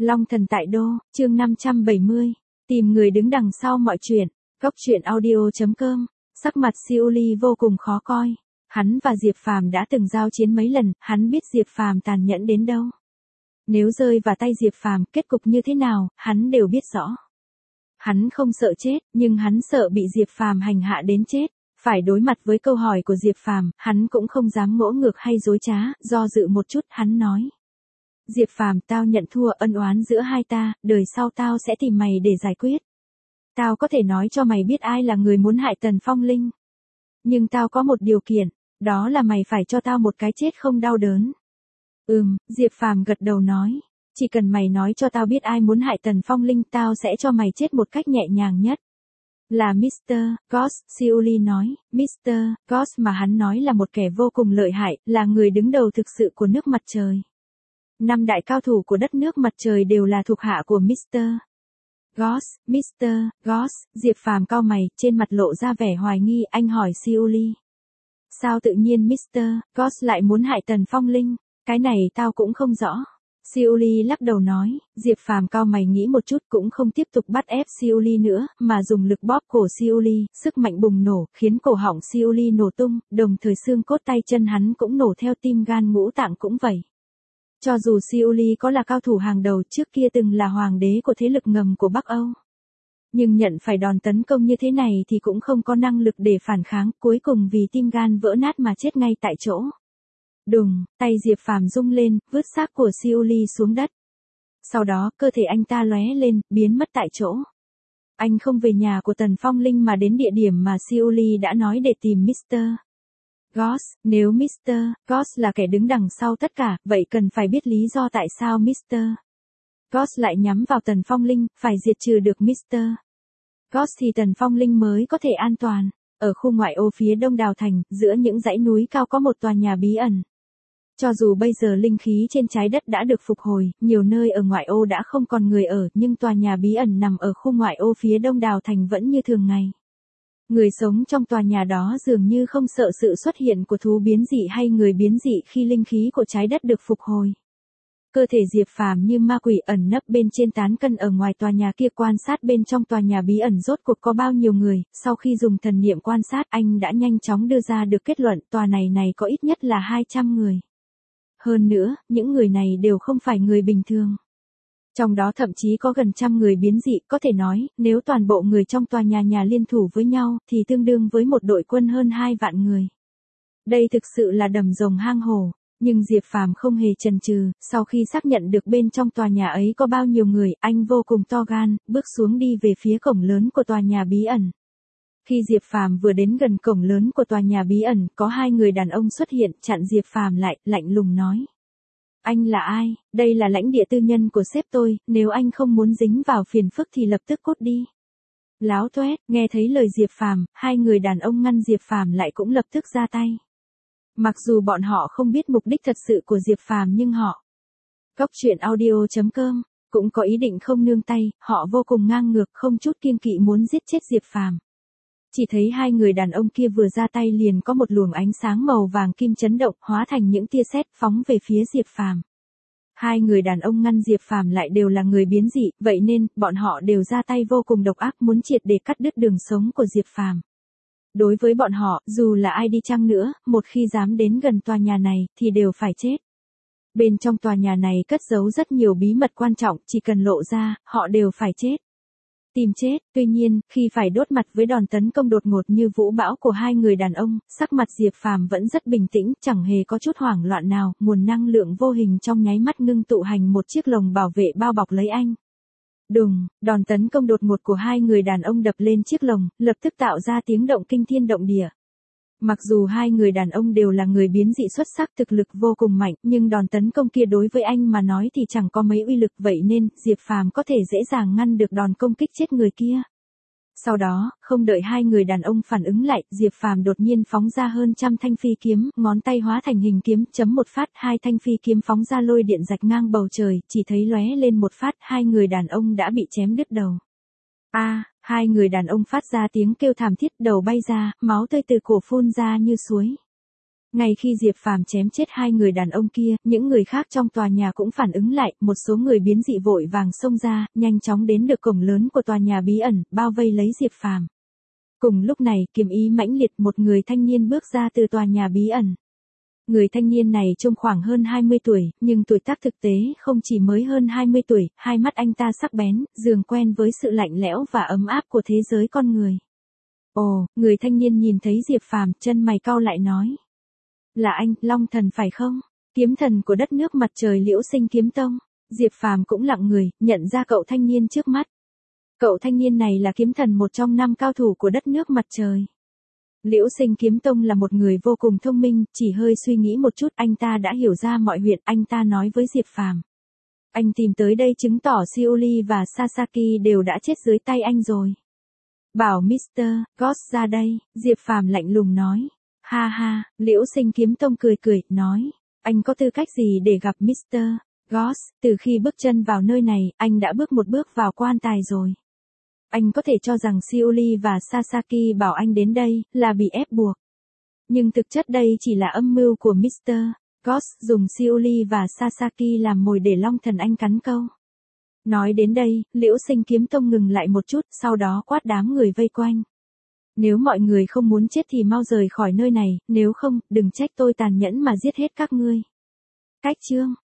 Long thần tại đô, chương 570. Tìm người đứng đằng sau mọi chuyện. Góc truyện audio.com. Sắc mặt Siêu Ly vô cùng khó coi. Hắn và Diệp Phàm đã từng giao chiến mấy lần, hắn biết Diệp Phàm tàn nhẫn đến đâu. Nếu rơi vào tay Diệp Phàm, kết cục như thế nào, hắn đều biết rõ. Hắn không sợ chết, nhưng hắn sợ bị Diệp Phàm hành hạ đến chết. Phải đối mặt với câu hỏi của Diệp Phàm, hắn cũng không dám ngỗ ngược hay dối trá, do dự một chút, hắn nói. Diệp Phàm, tao nhận thua, ân oán giữa hai ta, đời sau tao sẽ tìm mày để giải quyết. Tao có thể nói cho mày biết ai là người muốn hại Tần Phong Linh. Nhưng tao có một điều kiện, đó là mày phải cho tao một cái chết không đau đớn. Diệp Phàm gật đầu nói, chỉ cần mày nói cho tao biết ai muốn hại Tần Phong Linh, tao sẽ cho mày chết một cách nhẹ nhàng nhất. Là Mr. Ghost, Siêu Ly nói, Mr. Ghost mà hắn nói là một kẻ vô cùng lợi hại, là người đứng đầu thực sự của nước mặt trời. 5 đại cao thủ của đất nước mặt trời đều là thuộc hạ của Mr. Ghost. Mr. Ghost, Diệp Phàm cau mày, trên mặt lộ ra vẻ hoài nghi, anh hỏi Siêu Ly. Sao tự nhiên Mr. Ghost lại muốn hại Tần Phong Linh? Cái này tao cũng không rõ. Siêu Ly lắc đầu nói, Diệp Phàm cau mày nghĩ một chút cũng không tiếp tục bắt ép Siêu Ly nữa, mà dùng lực bóp cổ Siêu Ly, sức mạnh bùng nổ, khiến cổ họng Siêu Ly nổ tung, đồng thời xương cốt tay chân hắn cũng nổ theo, tim gan ngũ tạng cũng vậy. Cho dù Siêu Ly có là cao thủ hàng đầu, trước kia từng là hoàng đế của thế lực ngầm của Bắc Âu. Nhưng nhận phải đòn tấn công như thế này thì cũng không có năng lực để phản kháng, cuối cùng vì tim gan vỡ nát mà chết ngay tại chỗ. Đùng, tay Diệp Phàm rung lên, vứt xác của Siêu Ly xuống đất. Sau đó, cơ thể anh ta lóe lên, biến mất tại chỗ. Anh không về nhà của Tần Phong Linh mà đến địa điểm mà Siêu Ly đã nói để tìm Mr. Ghost. Nếu Mr. Ghost là kẻ đứng đằng sau tất cả, vậy cần phải biết lý do tại sao Mr. Ghost lại nhắm vào Tần Phong Linh, phải diệt trừ được Mr. Ghost thì Tần Phong Linh mới có thể an toàn. Ở khu ngoại ô phía đông Đào Thành, giữa những dãy núi cao có một tòa nhà bí ẩn. Cho dù bây giờ linh khí trên trái đất đã được phục hồi, nhiều nơi ở ngoại ô đã không còn người ở, nhưng tòa nhà bí ẩn nằm ở khu ngoại ô phía đông Đào Thành vẫn như thường ngày. Người sống trong tòa nhà đó dường như không sợ sự xuất hiện của thú biến dị hay người biến dị khi linh khí của trái đất được phục hồi. Cơ thể Diệp Phàm như ma quỷ ẩn nấp bên trên tán cây ở ngoài tòa nhà kia, quan sát bên trong tòa nhà bí ẩn rốt cuộc có bao nhiêu người, sau khi dùng thần niệm quan sát anh đã nhanh chóng đưa ra được kết luận tòa này có ít nhất là 200 người. Hơn nữa, những người này đều không phải người bình thường. Trong đó thậm chí có gần 100 người biến dị, có thể nói, nếu toàn bộ người trong tòa nhà liên thủ với nhau, thì tương đương với một đội quân hơn 2 vạn người. Đây thực sự là đầm rồng hang hổ, nhưng Diệp Phàm không hề chần chừ, sau khi xác nhận được bên trong tòa nhà ấy có bao nhiêu người, anh vô cùng to gan, bước xuống đi về phía cổng lớn của tòa nhà bí ẩn. Khi Diệp Phàm vừa đến gần cổng lớn của tòa nhà bí ẩn, có 2 người đàn ông xuất hiện, chặn Diệp Phàm lại, lạnh lùng nói. Anh là ai? Đây là lãnh địa tư nhân của sếp tôi, nếu anh không muốn dính vào phiền phức thì lập tức cút đi. Láo toét, nghe thấy lời Diệp Phàm, 2 người đàn ông ngăn Diệp Phàm lại cũng lập tức ra tay. Mặc dù bọn họ không biết mục đích thật sự của Diệp Phàm nhưng họ, Góc truyện audio.com, cũng có ý định không nương tay, họ vô cùng ngang ngược, không chút kiêng kỵ muốn giết chết Diệp Phàm. Chỉ thấy 2 người đàn ông kia vừa ra tay liền có một luồng ánh sáng màu vàng kim chấn động, hóa thành những tia sét phóng về phía Diệp Phàm. 2 người đàn ông ngăn Diệp Phàm lại đều là người biến dị, vậy nên bọn họ đều ra tay vô cùng độc ác, muốn triệt để cắt đứt đường sống của Diệp Phàm. Đối với bọn họ, dù là ai đi chăng nữa, một khi dám đến gần tòa nhà này thì đều phải chết. Bên trong tòa nhà này cất giấu rất nhiều bí mật quan trọng, chỉ cần lộ ra, họ đều phải chết. Tìm chết. Tuy nhiên, khi phải đốt mặt với đòn tấn công đột ngột như vũ bão của 2 người đàn ông, sắc mặt Diệp Phàm vẫn rất bình tĩnh, chẳng hề có chút hoảng loạn nào, nguồn năng lượng vô hình trong nháy mắt ngưng tụ thành một chiếc lồng bảo vệ bao bọc lấy anh. Đùng, đòn tấn công đột ngột của 2 người đàn ông đập lên chiếc lồng, lập tức tạo ra tiếng động kinh thiên động địa. Mặc dù 2 người đàn ông đều là người biến dị xuất sắc, thực lực vô cùng mạnh, nhưng đòn tấn công kia đối với anh mà nói thì chẳng có mấy uy lực, vậy nên Diệp Phàm có thể dễ dàng ngăn được đòn công kích chết người kia. Sau đó, không đợi 2 người đàn ông phản ứng lại, Diệp Phàm đột nhiên phóng ra hơn 100 thanh phi kiếm, ngón tay hóa thành hình kiếm, chấm một phát, 2 thanh phi kiếm phóng ra lôi điện rạch ngang bầu trời, chỉ thấy lóe lên một phát, 2 người đàn ông đã bị chém đứt đầu. 2 người đàn ông phát ra tiếng kêu thảm thiết, đầu bay ra, máu tươi từ cổ phun ra như suối. Ngay khi Diệp Phàm chém chết hai người đàn ông kia, những người khác trong tòa nhà cũng phản ứng lại, một số người biến dị vội vàng xông ra, nhanh chóng đến được cổng lớn của tòa nhà bí ẩn, bao vây lấy Diệp Phàm. Cùng lúc này, kiếm ý mãnh liệt, một người thanh niên bước ra từ tòa nhà bí ẩn. Người thanh niên này trông khoảng hơn 20 tuổi, nhưng tuổi tác thực tế không chỉ mới hơn 20 tuổi, hai mắt anh ta sắc bén, dường quen với sự lạnh lẽo và ấm áp của thế giới con người. Ồ, người thanh niên nhìn thấy Diệp Phàm, chân mày cau lại nói. Là anh, Long Thần phải không? Kiếm thần của đất nước mặt trời Liễu Sinh Kiếm Tông. Diệp Phàm cũng lặng người, nhận ra cậu thanh niên trước mắt. Cậu thanh niên này là kiếm thần một trong 5 cao thủ của đất nước mặt trời. Liễu Sinh Kiếm Tông là một người vô cùng thông minh, chỉ hơi suy nghĩ một chút anh ta đã hiểu ra mọi chuyện, anh ta nói với Diệp Phàm. Anh tìm tới đây chứng tỏ Shioli và Sasaki đều đã chết dưới tay anh rồi. Bảo Mr. Goss ra đây, Diệp Phàm lạnh lùng nói. Ha ha, Liễu Sinh Kiếm Tông cười cười, nói. Anh có tư cách gì để gặp Mr. Goss, từ khi bước chân vào nơi này, anh đã bước một bước vào quan tài rồi. Anh có thể cho rằng Shioli và Sasaki bảo anh đến đây, là bị ép buộc. Nhưng thực chất đây chỉ là âm mưu của Mr. Goss dùng Shioli và Sasaki làm mồi để Long Thần anh cắn câu. Nói đến đây, Liễu Sinh Kiếm Tông ngừng lại một chút, sau đó quát đám người vây quanh. Nếu mọi người không muốn chết thì mau rời khỏi nơi này, nếu không, đừng trách tôi tàn nhẫn mà giết hết các ngươi. Cách chương